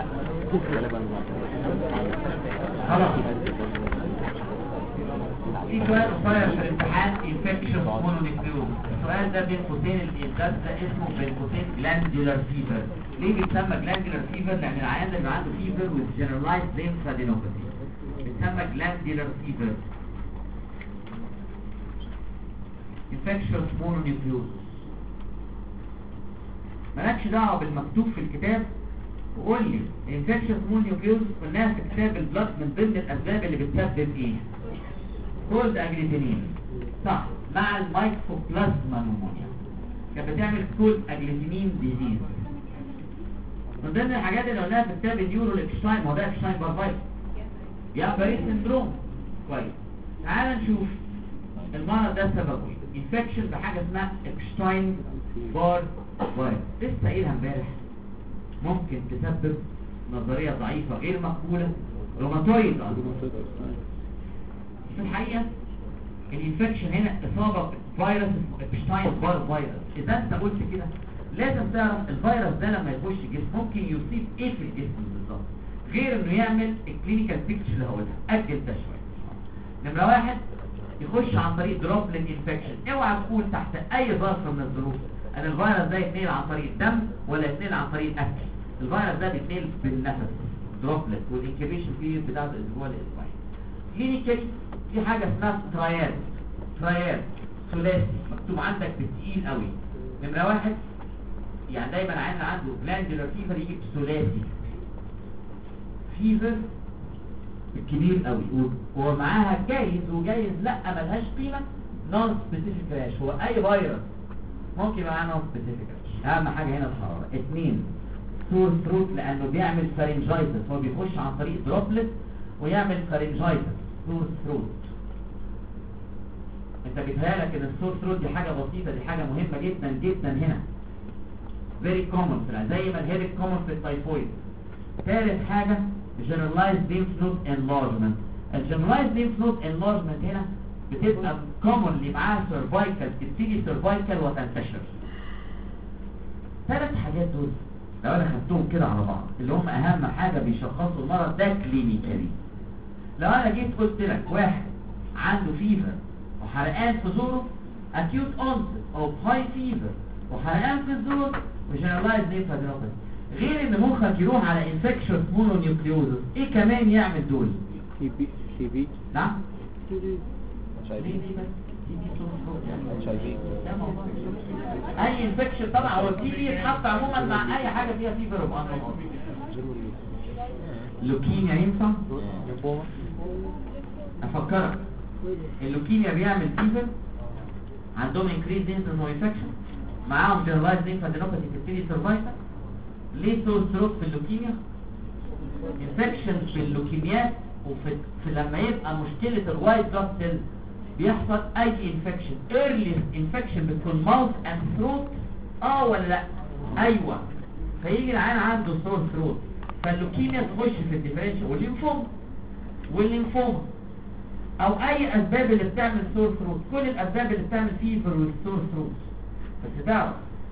خلاص. في سؤال قصير في الامتحان infectious mononucleosis. السؤال ده بين قوسين الإنسان ده اسمه بين قوسين glandular fever. ليه بيتسمى glandular fever؟ لأن العيان ده عنده fever with generalized lymphadenopathy. بيتسمى glandular fever. infectious mononucleosis. مالكش دعوة بالمكتوب في الكتاب وقول لي infectious mononucleosis قلناها في كتاب البلاد من ضمن الأسباب اللي بتسبب إيه؟ كولد اجليتينين صح مع المايكوبلازما نمونيا كانت بتعمل كولد اجليتينين ديزيز. من ضمن الحاجات اللي قلناها في كتاب النيورو الابشتاين هو ده ابشتاين بار فيروس يا باريس سندروم. كويس تعال نشوف المرض ده سببه ايه. انفكشن بحاجه اسمها ابشتاين بار فيروس لسه قايلها امبارح. ممكن تسبب نظريه ضعيفه غير مقبوله روماتويد في الحقيقة الانفكشن هنا اصابة فيروس ابشتاين بار فيروس. اذا انت قلت كده لازم تعرف الفيروس ده لما يخش الجسم ممكن يصيب ايه في الجسم بالظبط غير انه يعمل الكلينيكال بيكتشر اللي هقولها. اجل ده شويه. نمرة واحد يخش عن طريق دروبلت انفكشن. اوعى تقول تحت اي ظرف من الظروف ان الفيروس ده يتنقل عن طريق الدم ولا يتنقل عن طريق الاكل. الفيروس ده بيتنقل بالنفس دروبلت والانكيبيشن بيريود بتاعته الاسبوع الاسبوعي. كلينيكالي في حاجة اسمها ترايال ثلاثي مكتوب عندك بالتقيل قوي. نمرة واحد يعني دايما عندنا عنده جلاندولار فيفر يجي ثلاثي فيفر كبير قوي ومعاها جايز وجايز لا ملهاش قيمة نون سبيسيفيك راش. هو اي فيروس ممكن يبقى معاه نون سبيسيفيك راش. اهم حاجة هنا الحرارة. اثنين سور ثروت لانه بيعمل فارنجايتس. هو بيخش عن طريق دروبلت ويعمل فارنجايتس سور ثروت. انت بيتهيألك ان السور ثروت دي حاجة بسيطة دي حاجة مهمة جدا جدا هنا very common زي ما الهيريك common في التايفويد. ثالث حاجة generalized lymph node enlargement. الجنرالايزد lymph node enlargement هنا بتبقى commonly معاها cervical تبتدي cervical وتنتشر. ثلاث حاجات دول لو انا خدتهم كده على بعض اللي هم اهم حاجة بيشخصوا المرض ده كلينيكالي. لو انا جيت قلت لك واحد عنده فيفر وحرقان في زوره acute onset او high fever وحرقان في الزور وجنرالايزد lymphadenopathy غير ان مخك يروح على infectious mononucleosis ايه كمان يعمل دول؟ سي بي نعم؟ اي انفكشن طبعا هو التي بي يتحط عموما مع اي حاجه فيها فيفر وبانرمال. لوكيميا ينفع؟ افكرك اللوكيميا بيعمل فيفر عندهم انكريز انسنس اوف انفكشن معاهم جنرالايزد lymphadenopathy تبتدي سيرفايكال. ليه سور ثروت في اللوكيميا؟ انفكشن في اللوكيميات وفي لما يبقى مشكله الوايت بلاد سيل بيحصل اي انفكشن ايرلي انفكشن بتكون ماوث اند ثروت ولا لا؟ ايوه. فيجي العيان عنده سور ثروت فاللوكيميا تخش في الديفرنشال والليمفوما او اي اسباب اللي بتعمل سور ثروت. كل الاسباب اللي بتعمل فيفر والسور ثروت. بس تعرف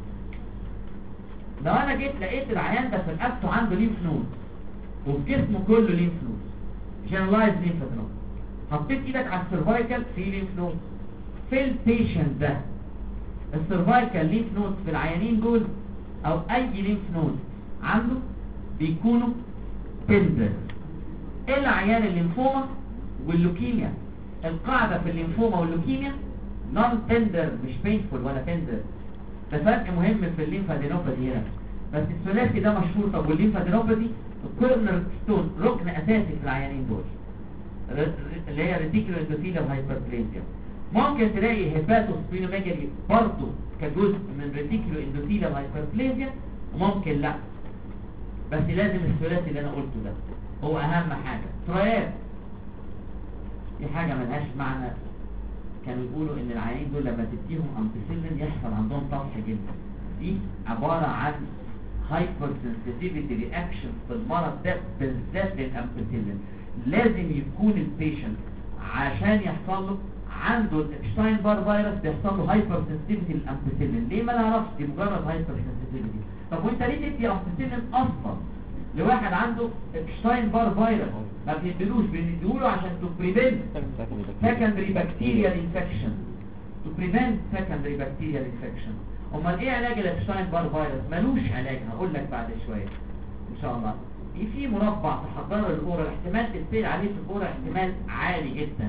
لو انا جيت لقيت العيان ده في الأكتو عنده ليمف نود وفي جسمه كله ليمف نود جنرالايزد lymphadenopathy حطيت ايدك على السيرفايكال في ليمف نود في البيشنت ده السيرفايكال ليمف نود في العيانين دول او اي ليمف نود عنده بيكونوا تندر. العيان الليمفوما واللوكيميا القاعدة في الليمفوما واللوكيميا نون تندر مش بينفول ولا تندر. ده فرق مهم في الليمفادينوباثي هنا. بس الثلاثي ده مشهور. طب والليمفادينوباثي الكورنر ستون ركن اساسي في العيانين دول اللي هي ريتيكولو اندوثيليال هايبربليزيا. ممكن تلاقي هيباتوسبلينوميجالي برضه كجزء من ريتيكولو اندوثيليال هايبربليزيا وممكن لا. بس لازم الثلاثي اللي انا قلته ده هو اهم حاجة. ترايات دي حاجة ملهاش معنى. كانوا يقولوا ان العيانين دول لما تديهم امبيسيلين يحصل عندهم طفح جدا. دي عبارة عن هايبر سنسيتيفيتي رياكشن في المرض ده بالذات للامبيسيلين. لازم يكون البيشنت عشان يحصل له عنده الابشتاين بار فيروس بيحصل له هايبر سنسيتيفيتي للامبيسيلين. ليه ما نعرفش؟ دي مجرد هايبر سنسيتيفيتي. طب وانت ليه تدي امبيسيلين اصلا لواحد عنده ابشتاين بار فيروس ما بنديلوش، بنديله عشان تو بريفنت سكندري بكتيريال انفكشن، تو بريفنت سكندري بكتيريال انفكشن. امال ايه علاج الابشتاين بار فيروس؟ ملوش علاج، هقول لك بعد شويه ان شاء الله. في مربع تحضره الاورال، احتمال تسير عليه في الاورال احتمال عالي جدا.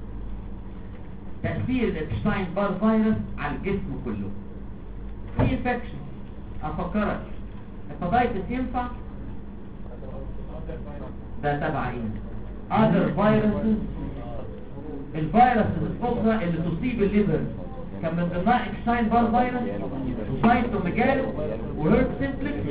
تأثير الابشتاين بار فيروس على الجسم كله. في انفكشن افكرك، الهيباتيتس ينفع؟ ده تبع ايه؟ other viruses. الفيروس الاخرى اللي تصيب الليفر كان من ضمنها ابشتاين بار فيروس وسايتوميجالو وهيرب سيمبلكس.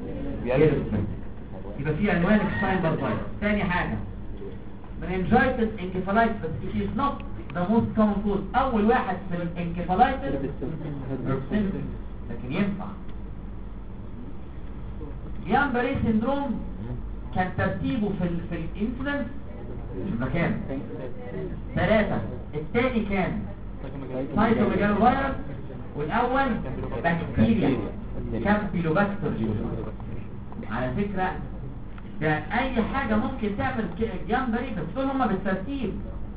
يبقى في عنوان ابشتاين بار فيروس. ثاني حاجه meningitis encephalitis، بس it is not the most common cause. اول واحد في الانكفالايتس هيرب سيمبلكس، لكن ينفع. جيامبري سيندروم كان ترتيبه في الانفلونس مكان 3. الثاني كان سايتوميجالو فيروس، والاول بكتيريا كامبيلوباكتر. على فكرة ده اي حاجة ممكن تعمل جيامبري، بس دول هما بالترتيب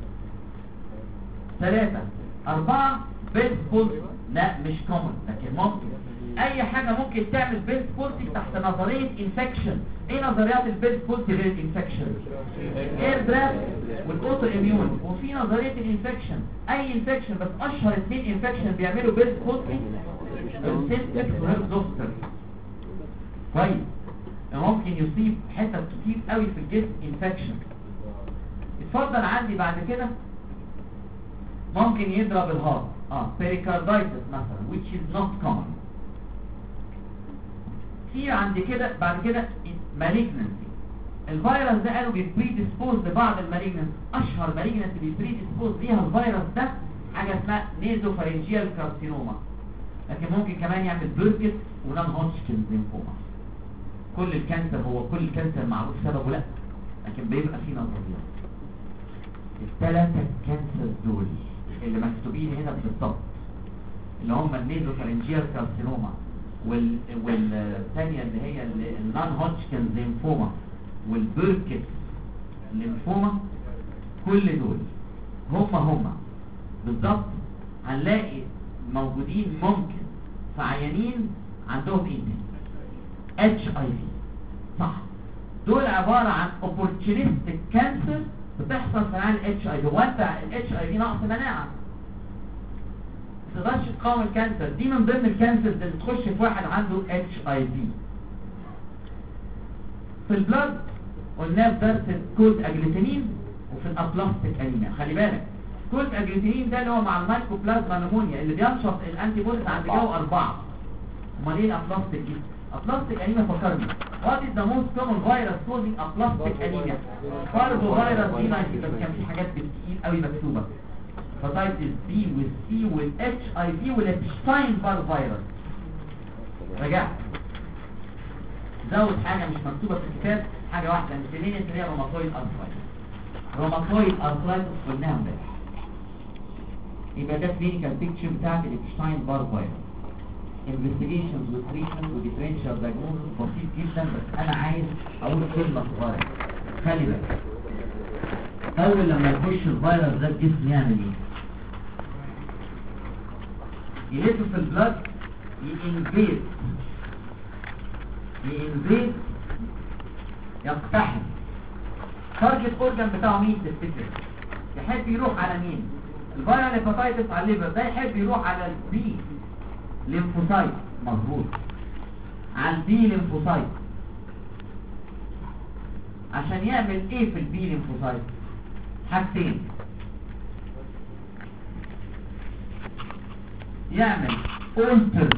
3 4. بيس بولتي لا مش كومن، لكن ممكن اي حاجة ممكن تعمل بيس بولتي تحت نظرية انفكشن. ايه نظريات البيس بولتي غير الانفكشن؟ اير درافت والاوتو اميون. وفي نظرية الانفكشن اي انفكشن، بس اشهر 2 انفكشن بيعملوا بيس بولتي السيمبلكس وهيرب زوستر. كويس، ممكن يصيب حتة كتير قوي في الجسم انفكشن. اتفضل عندي بعد كده ممكن يضرب الهارت، pericarditis مثلا which is not common. في عندي كده بعد كده malignancy. الفيروس ده قالوا بيبريديسبوز لبعض المالجنانسي. اشهر مالجنانسي بيبريديسبوز ليها الفيروس ده حاجه اسمها نيزوفارنجيال كارسينوما، لكن ممكن كمان يعمل بيركت ونان هوتشكنز ليمفوما. كل الكانسر هو كل الكانسر معروف سببه لا، لكن بيبقى فيه نظريات. الثلاثه كانسر دول اللي مكتوبين هنا بالظبط اللي هم النيزوفارنجيال كارسينوما والثانيه اللي هي النان هوتشكنز ليمفوما والبيركت ليمفوما، كل دول هم بالظبط هنلاقي موجودين ممكن في عيانين عندهم HIV. صح، دول عبارة عن opportunistic cancer بتحصل في عيان HIV. هو انت HIV نقص مناعة ما تقدرش تقاوم الكانسر دي. من ضمن الكانسر اللي تخش في واحد عنده HIV. في البلد قلنا في درس الكولد اجليتينين وفي الابلاستيك انيميا. خلي بالك كولد اجليتينين ده اللي هو مع المايكوبلازما نمونيا اللي بينشط الانتي بوديز عند جو 4. امال ايه الابلاستيك دي؟ ابلاستيك انيميا فكرني what is the most common virus causing aplastic anemia؟ بارفو فيروس دي 90. بس كان في حاجات كتير قوي مكتوبه، هيباتيتس بي والسي والاتش اي في والابشتاين بار فيروس. رجعت زود حاجه مش مكتوبه في الكتاب، حاجه واحده مثلين اللي هي روماتويد ارثرايتس. روماتويد ارثرايتس قلناها امبارح. يبقى ده كلينيكال بيكتشر بتاعت الابشتاين بار فيروس. investigations وتريتمنت وديفرنشال دايجنوستس بسيط جدا، بس انا عايز اقول كلمه صغيره. خلي بالك اول لما يخش الفيروس ده الجسم يعمل ايه؟ يلف في البلد، ينفيد يقتحم تارجت اورجان بتاعه. مين تفتكر يحب يروح على مين؟ الفيروس هيباتيتس على الليفر، ده يحب يروح على البي ليمفوسايت. مظبوط، على البي ليمفوسايت. عشان يعمل ايه في البي ليمفوسايت؟ حاجتين، يعمل alter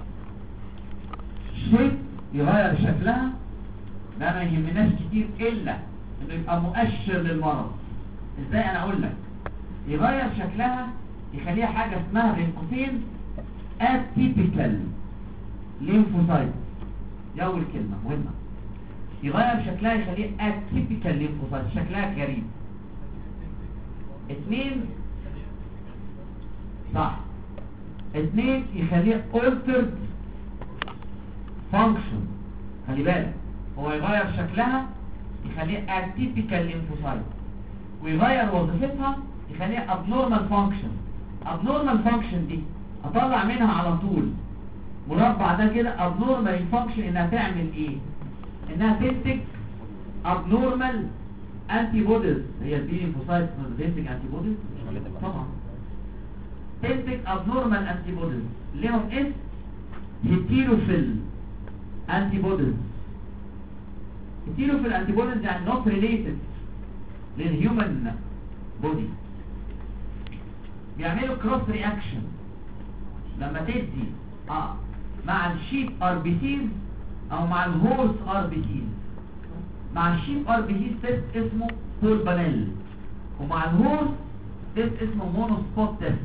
shape يغير شكلها، ده ما يهمناش كتير الا انه يبقى مؤشر للمرض. ازاي؟ انا اقول لك يغير شكلها، يخليها حاجه اسمها بين قوسين atypical lymphocyte. دي اول كلمه مهمه، يغير شكلها يخليها atypical lymphocyte، شكلها غريب. 2 صح، 2 يخليها altered function. خلي بالك هو يغير شكلها يخليها اتيبيكال ليمفوسايت، ويغير وظيفتها يخليها abnormal function. abnormal function دي اطلع منها على طول مربع ده كده abnormal function انها تعمل ايه؟ انها تنتج abnormal antibodies. هي البي ليمفوسايت بتنتج antibodies طبعا، تنتج abnormal antibodies ليهم اسم heterophil antibodies. heterophil antibodies يعني not related للhuman body، بيعملوا cross reaction لما تدي مع الشيب ار بي سيز او مع الهورس ار بي سيز. مع الشيب ار بي سيز تيست اسمه بول بانيل، ومع الهورس تيست اسمه مونو سبوت تيست.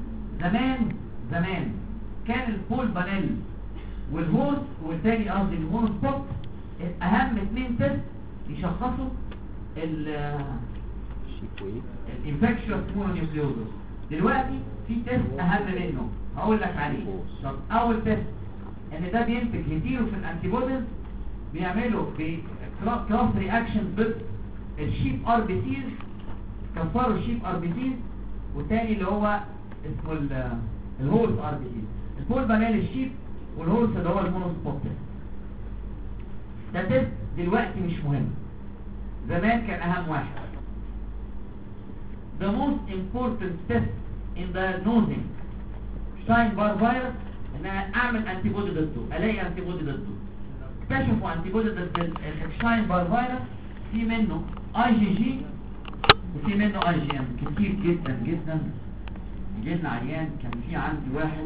زمان كان البول بانيل والهورس والتاني قصدي المونو سبوت اهم اثنين تيست يشخصوا الانفكشوس مونونيوكليوزس. دلوقتي في تيست اهم منه هقول لك عليه. طب اول تيست ان ده بينتج هيتيرو في الانتيبوديز، بيعملوا كروس رياكشن ضد الشيب ار بي سيز، كفروا الشيب ار بي سيز، والتاني اللي هو اسمه الهورس ار بي سيز. البول بانيل الشيب والهورس اللي هو المونو سبوت تيست. ده تيست دلوقتي مش مهم، زمان كان اهم واحد. The most important test in diagnosing Epstein-Barr virus ان انا اعمل انتي بودي ضده، الاقي انتي بودي ضده. اكتشفوا انتي بودي ضد الابشتاين-بار فيروس، في منه اي جي جي وفي منه اي جي ام كتير جدا جدا. جينا عيان كان في عندي واحد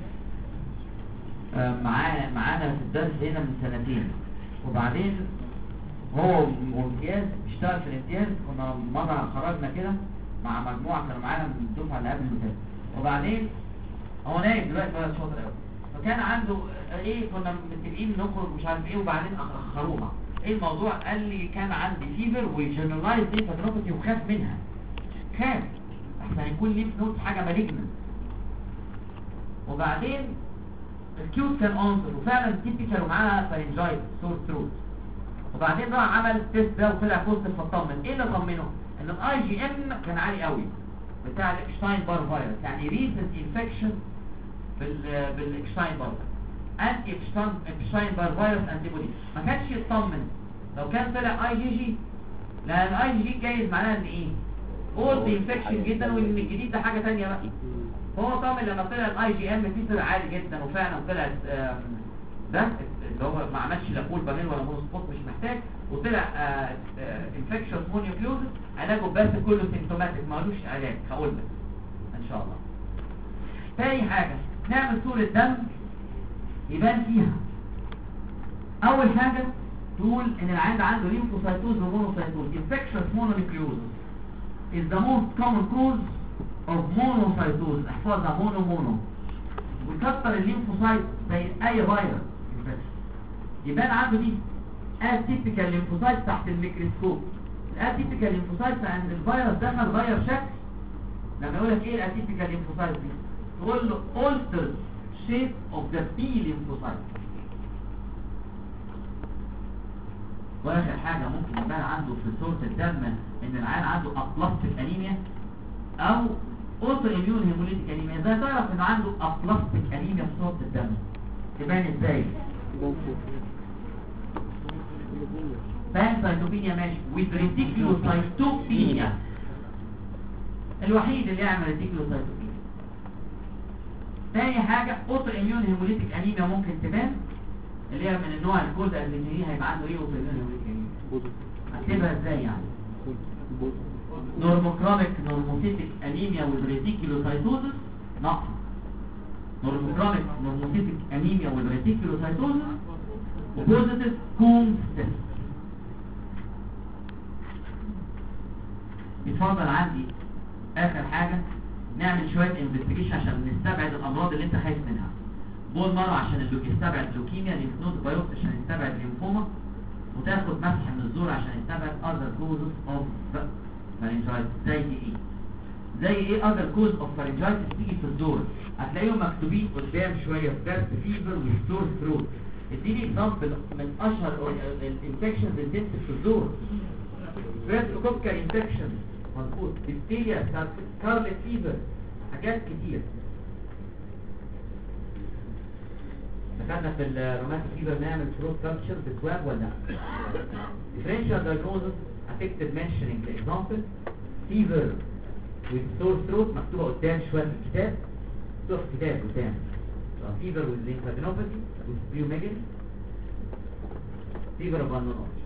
معانا في الدرس هنا من سنتين، وبعدين هو وامتياز اشتغل في الامتياز. كنا مرة خرجنا كده مع مجموعة كانوا معانا من الدفعة اللي قبل المتاز، وبعدين هو نايم دلوقتي بقى شاطر قوي. فكان عنده ايه، كنا متفقين نخرج مش عارف ايه، وبعدين اخروها. ايه الموضوع؟ قال لي كان عندي فيفر وجنرالايز دي فاتنوباتي وخاف منها، خاف احسن هيكون ليف نود حاجة مالجنت. وبعدين الكيوت كان انصر وفعلا تيبيكال ومعاها فارنجايت سور ثروت. وبعدين راح عمل التيست ده وطلع بوزيتيف فطمن. ايه اللي طمنه؟ ان الاي جي ام كان عالي قوي بتاع الابشتاين-بار فيروس، يعني ريسنت انفكشن بالابشتاين-بار انتي ابشتاين-بار فيروس انتي بودي. ما كانش يطمن لو كان طلع اي جي جي، لان الاي جي جي جايز معناها ان ايه؟ اولد انفكشن جدا، وان الجديد ده حاجه ثانيه بقى. هو طمن لما طلع الاي جي ام فيه طلع عالي جدا، وفعلا طلعت ده اللي هو ما عملش لا بول بانيل ولا مونو سبوت، مش محتاج، وطلع انفكشن مونيوكليوزس. علاجه بس كله سيمتوماتيك، مالوش علاج، هقول لك ان شاء الله. تاني حاجه نعمل صوره دم يبان فيها. اول حاجه تقول ان العيان عنده ليمفوسايتوز ومونوسايتوز. انفكشن مونونيوكليوزس is the most common cause of monocytosis. احفظها مونو. ويكتر الليمفوسايت زي اي فيروس يبان عنده دي اتيبيكال ليمفوسايت تحت الميكروسكوب. الاتيبيكال ليمفوسايت عند الفيروس دخل غير شكل. لما يقول لك ايه الاتيبيكال ليمفوسايت دي، تقول له altered shape of the B lymphocyte. واخر حاجه ممكن يبان عنده في صوره الدم ان العيان عنده aplastic anemia او اوتو اميون هيموليتيك انيميا. ازاي تعرف ان عنده aplastic anemia في صوره الدم؟ تبان ازاي؟ بانسايتوبينيا ماشي، وريتيكولوسايتوبينيا الوحيد اللي يعمل ريتيكولوسايتوبينيا. تاني حاجه اوتو اميون هيموليتيك انيميا ممكن تبان، اللي هي من النوع الكولد ادرينالين. هيبقى عنده ايه اوتو اميون هيموليتيك انيميا؟ اكتبها ازاي يعني؟ نورموكرونيك نورموسيتيك انيميا والريتيكولوسايتوزس نقص. نورموكرونيك نورموسيتيك انيميا والريتيكولوسايتوزس وبوزيتيف كومز تيست. اتفضل عندي اخر حاجه نعمل شويه انفستيجيشن عشان نستبعد الامراض اللي انت خايف منها. بول مره عشان يستبعد لوكيميا، ليمفنود بايوبس عشان يستبعد ليمفوما، وتاخد مسح من الزور عشان يستبعد other causes of pharyngitis. زي ايه other cause of pharyngitis؟ تيجي في الدور هتلاقيهم مكتوبين قدام شويه في درس فيبر وستور ثروت. اديني اكزامبل من اشهر الانفكشنز اللي تنزل في الزور. ستريبتوكوكال انفكشن، مظبوط، ديفتيريا، سكارلت فيفر، حاجات كتير. دخلنا في الروماتيك فيفر نعمل ثروت كالتشر بسواب ولا لا؟ differential diagnosis affected mentioning the example fever with sore throat مكتوبة قدام شوية في الكتاب، مكتوبة في الكتاب قدام fever with lymphadenopathy with splenomegaly fever of unknown origin.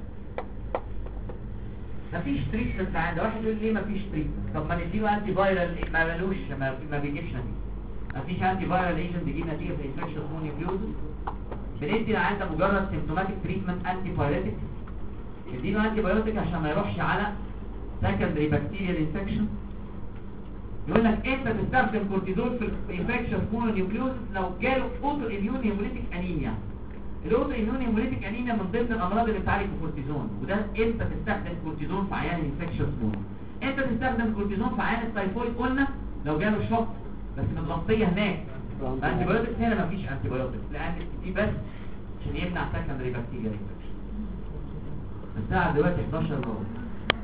مفيش تريتمنت عند واحد يقول ليه مفيش تريتمنت؟ طب ما نديله انتي فايرال ما مالوش ما بيجيبش نتيجة. مفيش انتي فايرال ايجنت بيجيب نتيجة في انفكشن مونيوكلوزس. بندي عند مجرد سيمتوماتيك تريتمنت انتي بايريتك، نديله انتي بايوتيك عشان ما يروحش على سكندري بكتيريال انفكشن. يقول لك انت تستخدم كورتيزون في الانفكشن مونيوكلوزس لو جاله اوتو اميون هيموليتيك انيميا. الاوتو اميون هيموليتيك انيميا من ضمن الامراض اللي بتعالج بالكورتيزون، وده انت تستخدم كورتيزون في عيان الانفكشن مونو. انت تستخدم كورتيزون في عيان التايفويد قلنا لو جاله شوك بس متغطيه هناك. انتي بايوتكس هنا مفيش انتي بايوتكس لان دي بس عشان يمنع سكندري بكتيريال انفكشن. الساعه دلوقتي 11:00.